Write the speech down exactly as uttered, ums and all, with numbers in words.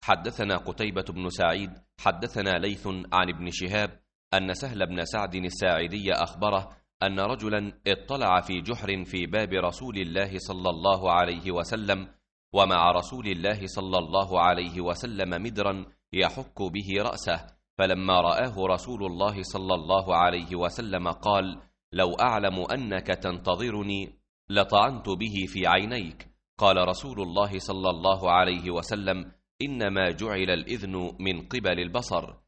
حدثنا قتيبة بن سعيد حدثنا ليث عن ابن شهاب أن سهل بن سعد الساعدي أخبره أن رجلا اطلع في جحر في باب رسول الله صلى الله عليه وسلم، ومع رسول الله صلى الله عليه وسلم مدرا يحك به رأسه، فلما رآه رسول الله صلى الله عليه وسلم قال: لو أعلم أنك تنتظرني لطعنت به في عينيك. قال رسول الله صلى الله عليه وسلم: إنما جعل الإذن من قبل البصر.